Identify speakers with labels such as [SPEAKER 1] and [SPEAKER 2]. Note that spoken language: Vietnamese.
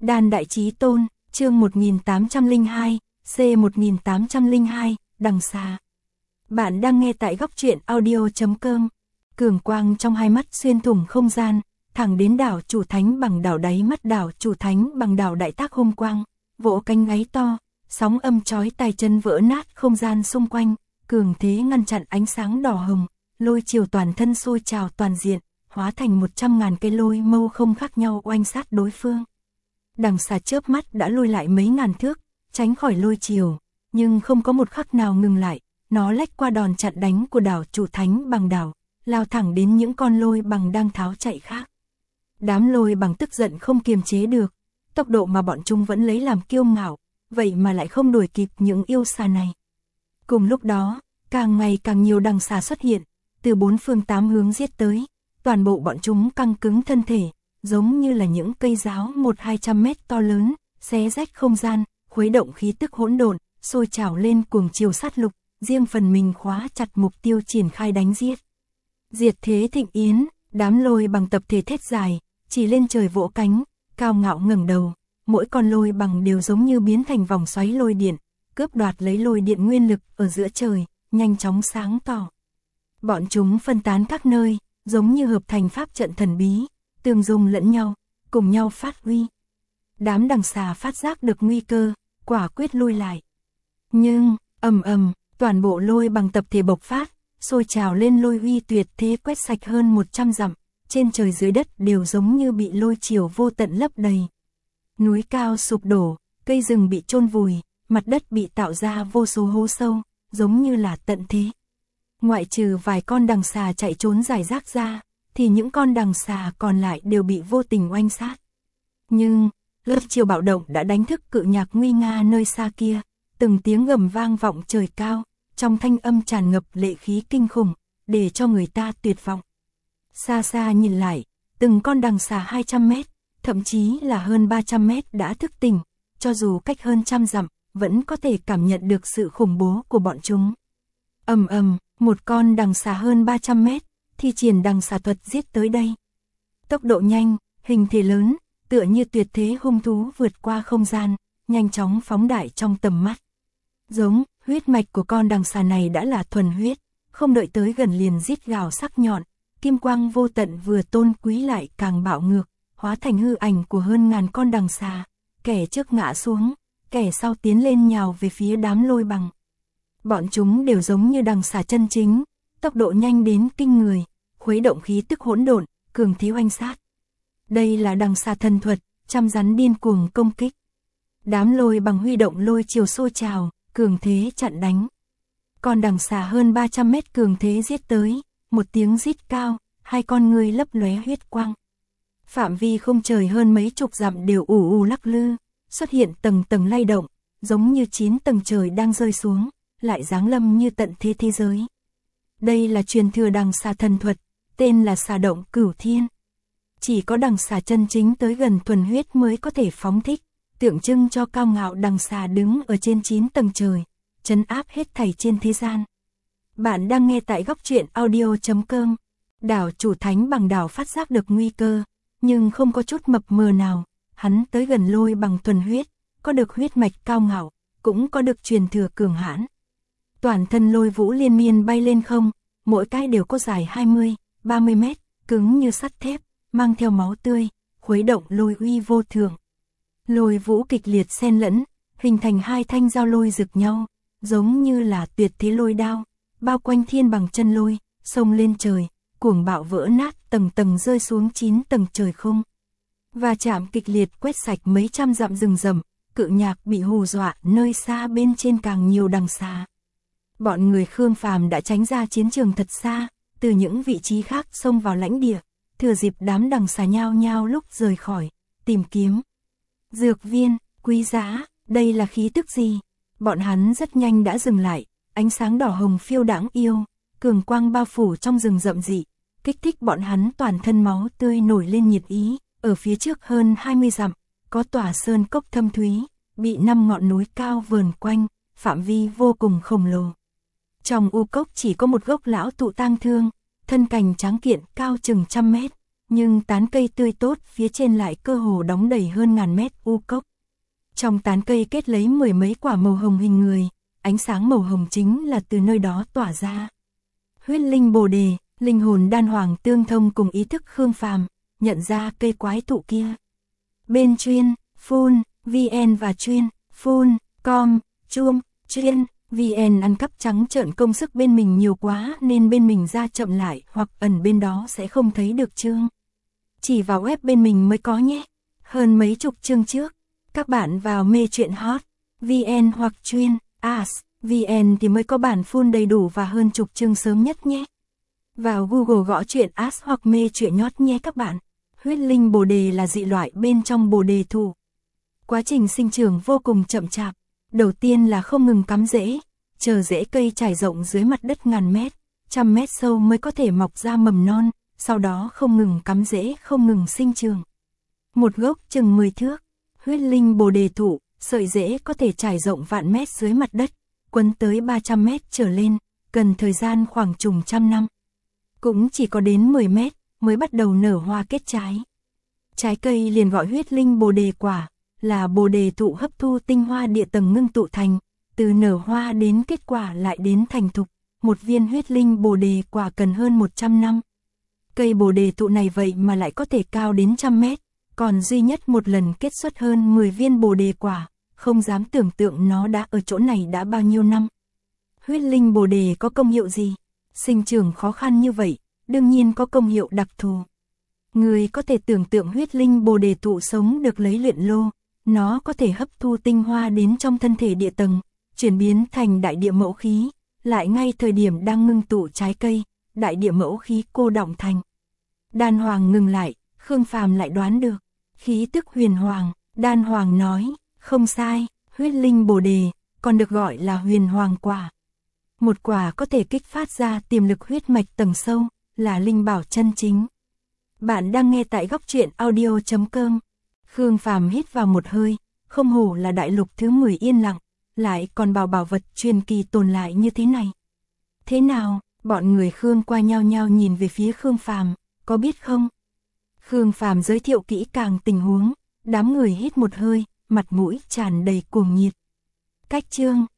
[SPEAKER 1] Đan Đại Chí Tôn, chương 1802, C1802, Đằng Xà. Bạn đang nghe tại góc truyện audio.com. Cường quang trong hai mắt xuyên thủng không gian, thẳng đến đảo Chủ Thánh bằng đảo đáy mắt đảo Chủ Thánh bằng đảo Đại Tác Hôm Quang, vỗ cánh gáy to, sóng âm chói tai chân vỡ nát không gian xung quanh, cường thế ngăn chặn ánh sáng đỏ hồng, lôi chiều toàn thân sôi trào toàn diện, hóa thành 100.000 cây lôi mâu không khác nhau oanh sát đối phương. Đằng Xà chớp mắt đã lùi lại mấy ngàn thước, tránh khỏi lôi chiều, nhưng không có một khắc nào ngừng lại, nó lách qua đòn chặn đánh của đảo Chủ Thánh bằng đảo, lao thẳng đến những con lôi bằng đang tháo chạy khác. Đám lôi bằng tức giận không kiềm chế được, tốc độ mà bọn chúng vẫn lấy làm kiêu ngạo, vậy mà lại không đuổi kịp những yêu xà này. Cùng lúc đó, càng ngày càng nhiều đằng xà xuất hiện, từ bốn phương tám hướng giết tới, toàn bộ bọn chúng căng cứng thân thể, giống như là những cây giáo 1-200 mét to lớn, xé rách không gian, khuấy động khí tức hỗn độn, sôi trào lên cuồng chiều sát lục, riêng phần mình khóa chặt mục tiêu triển khai đánh giết. Diệt thế thịnh yến, đám lôi bằng tập thể thét dài, chỉ lên trời vỗ cánh, cao ngạo ngẩng đầu, mỗi con lôi bằng đều giống như biến thành vòng xoáy lôi điện, cướp đoạt lấy lôi điện nguyên lực ở giữa trời, nhanh chóng sáng tỏ. Bọn chúng phân tán các nơi, giống như hợp thành pháp trận thần bí, tương dung lẫn nhau, cùng nhau phát huy. Đám đằng xà phát giác được nguy cơ, quả quyết lui lại. Nhưng, ầm ầm, toàn bộ lôi bằng tập thể bộc phát, sôi trào lên lôi uy tuyệt thế quét sạch hơn 100 dặm, trên trời dưới đất đều giống như bị lôi chiều vô tận lấp đầy. Núi cao sụp đổ, cây rừng bị chôn vùi, mặt đất bị tạo ra vô số hố sâu, giống như là tận thế. Ngoại trừ vài con đằng xà chạy trốn rải rác ra, thì những con đằng xà còn lại đều bị vô tình oanh sát. Nhưng, lớp chiều bạo động đã đánh thức cự nhạc nguy nga nơi xa kia, từng tiếng gầm vang vọng trời cao, trong thanh âm tràn ngập lệ khí kinh khủng, để cho người ta tuyệt vọng. Xa xa nhìn lại, từng con đằng xà 200 mét, thậm chí là hơn 300 mét đã thức tỉnh, cho dù cách hơn trăm dặm, vẫn có thể cảm nhận được sự khủng bố của bọn chúng. Ầm ầm, một con đằng xà hơn 300 mét, thi triển đằng xà thuật giết tới đây. Tốc độ nhanh, hình thể lớn, tựa như tuyệt thế hung thú vượt qua không gian, nhanh chóng phóng đại trong tầm mắt. Giống, huyết mạch của con đằng xà này đã là thuần huyết, không đợi tới gần liền rít gào sắc nhọn, kim quang vô tận vừa tôn quý lại càng bạo ngược, hóa thành hư ảnh của hơn ngàn con đằng xà, kẻ trước ngã xuống, kẻ sau tiến lên nhào về phía đám lôi bằng. Bọn chúng đều giống như đằng xà chân chính, tốc độ nhanh đến kinh người, khuấy động khí tức hỗn độn, cường thế oanh sát. Đây là đằng xà thần thuật, trăm rắn điên cuồng công kích. Đám lôi bằng huy động lôi chiều sôi trào, cường thế chặn đánh. Còn đằng xà hơn 300 mét cường thế giết tới, một tiếng rít cao, hai con ngươi lấp lóe huyết quang. Phạm vi không trời hơn mấy chục dặm đều ù ù lắc lư, xuất hiện tầng tầng lay động, giống như 9 tầng trời đang rơi xuống, lại giáng lâm như tận thế thế giới. Đây là truyền thừa đằng xà thần thuật, tên là xà động cửu thiên. Chỉ có đằng xà chân chính tới gần thuần huyết mới có thể phóng thích, tượng trưng cho cao ngạo đằng xà đứng ở trên 9 tầng trời, trấn áp hết thảy trên thế gian. Bạn đang nghe tại góc truyện audio.com. Đảo Chủ Thánh bằng đảo phát giác được nguy cơ, nhưng không có chút mập mờ nào, hắn tới gần lôi bằng thuần huyết, có được huyết mạch cao ngạo, cũng có được truyền thừa cường hãn. Toàn thân lôi vũ liên miên bay lên không, mỗi cái đều có dài 20-30 mét, cứng như sắt thép, mang theo máu tươi, khuấy động lôi uy vô thượng. Lôi vũ kịch liệt xen lẫn, hình thành hai thanh dao lôi rực nhau, giống như là tuyệt thế lôi đao, bao quanh thiên bằng chân lôi, xông lên trời, cuồng bạo vỡ nát tầng tầng rơi xuống 9 tầng trời không. Và chạm kịch liệt quét sạch mấy trăm dặm rừng rậm, cự nhạc bị hù dọa, nơi xa bên trên càng nhiều đằng xà. Bọn người Khương Phàm đã tránh ra chiến trường thật xa, từ những vị trí khác xông vào lãnh địa, thừa dịp đám đằng xà nhao nhao lúc rời khỏi, tìm kiếm. Dược viên, quý giá, đây là khí tức gì? Bọn hắn rất nhanh đã dừng lại, ánh sáng đỏ hồng phiêu đãng yêu, cường quang bao phủ trong rừng rậm dị, kích thích bọn hắn toàn thân máu tươi nổi lên nhiệt ý. Ở phía trước hơn 20 dặm, có tòa sơn cốc thâm thúy, bị 5 ngọn núi cao vờn quanh, phạm vi vô cùng khổng lồ. Trong u cốc chỉ có một gốc lão thụ tang thương, thân cành tráng kiện cao chừng 100 mét, nhưng tán cây tươi tốt phía trên lại cơ hồ đóng đầy hơn ngàn mét u cốc. Trong tán cây kết lấy mười mấy quả màu hồng hình người, ánh sáng màu hồng chính là từ nơi đó tỏa ra. Huyết linh bồ đề, linh hồn đan hoàng tương thông cùng ý thức Khương Phàm, nhận ra cây quái thụ kia. Bên chuyên, phun, vn và chuyên, phun, com, chuông, chuyên, vn ăn cắp trắng trợn công sức bên mình nhiều quá nên bên mình ra chậm lại hoặc ẩn bên đó sẽ không thấy được chương. Chỉ vào web bên mình mới có nhé. Hơn mấy chục chương trước, các bạn vào mê truyện hot, vn hoặc chuyên, as, vn thì mới có bản full đầy đủ và hơn chục chương sớm nhất nhé. Vào Google gõ truyện as hoặc mê truyện nhót nhé các bạn. Huyết linh bồ đề là dị loại bên trong bồ đề thụ. Quá trình sinh trưởng vô cùng chậm chạp. Đầu tiên là không ngừng cắm rễ, chờ rễ cây trải rộng dưới mặt đất ngàn mét, trăm mét sâu mới có thể mọc ra mầm non, sau đó không ngừng cắm rễ, không ngừng sinh trưởng. Một gốc chừng 10 thước, huyết linh bồ đề thụ, sợi rễ có thể trải rộng vạn mét dưới mặt đất, quấn tới 300 mét trở lên, cần thời gian khoảng chừng trăm năm. Cũng chỉ có đến 10 mét mới bắt đầu nở hoa kết trái. Trái cây liền gọi huyết linh bồ đề quả, là bồ đề thụ hấp thu tinh hoa địa tầng ngưng tụ thành, từ nở hoa đến kết quả lại đến thành thục. Một viên huyết linh bồ đề quả cần hơn 100 năm. Cây bồ đề thụ này vậy mà lại có thể cao đến 100 mét, còn duy nhất một lần kết xuất hơn 10 viên bồ đề quả, không dám tưởng tượng nó đã ở chỗ này đã bao nhiêu năm. Huyết linh bồ đề có công hiệu gì? Sinh trưởng khó khăn như vậy, đương nhiên có công hiệu đặc thù. Người có thể tưởng tượng huyết linh bồ đề thụ sống được lấy luyện lô, nó có thể hấp thu tinh hoa đến trong thân thể địa tầng, chuyển biến thành đại địa mẫu khí, lại ngay thời điểm đang ngưng tụ trái cây, đại địa mẫu khí cô đọng thành. Đan hoàng ngừng lại, Khương Phàm lại đoán được, khí tức huyền hoàng, Đan hoàng nói, không sai, huyết linh bồ đề, còn được gọi là huyền hoàng quả. Một quả có thể kích phát ra tiềm lực huyết mạch tầng sâu, là linh bảo chân chính. Bạn đang nghe tại góc truyện audio.com. Khương Phàm hít vào một hơi, không hổ là đại lục thứ 10 yên lặng, lại còn bảo vật truyền kỳ tồn lại như thế này. Thế nào, bọn người Khương qua nhau nhau nhìn về phía Khương Phàm, có biết không? Khương Phàm giới thiệu kỹ càng tình huống, đám người hít một hơi, mặt mũi tràn đầy cuồng nhiệt. Cách chương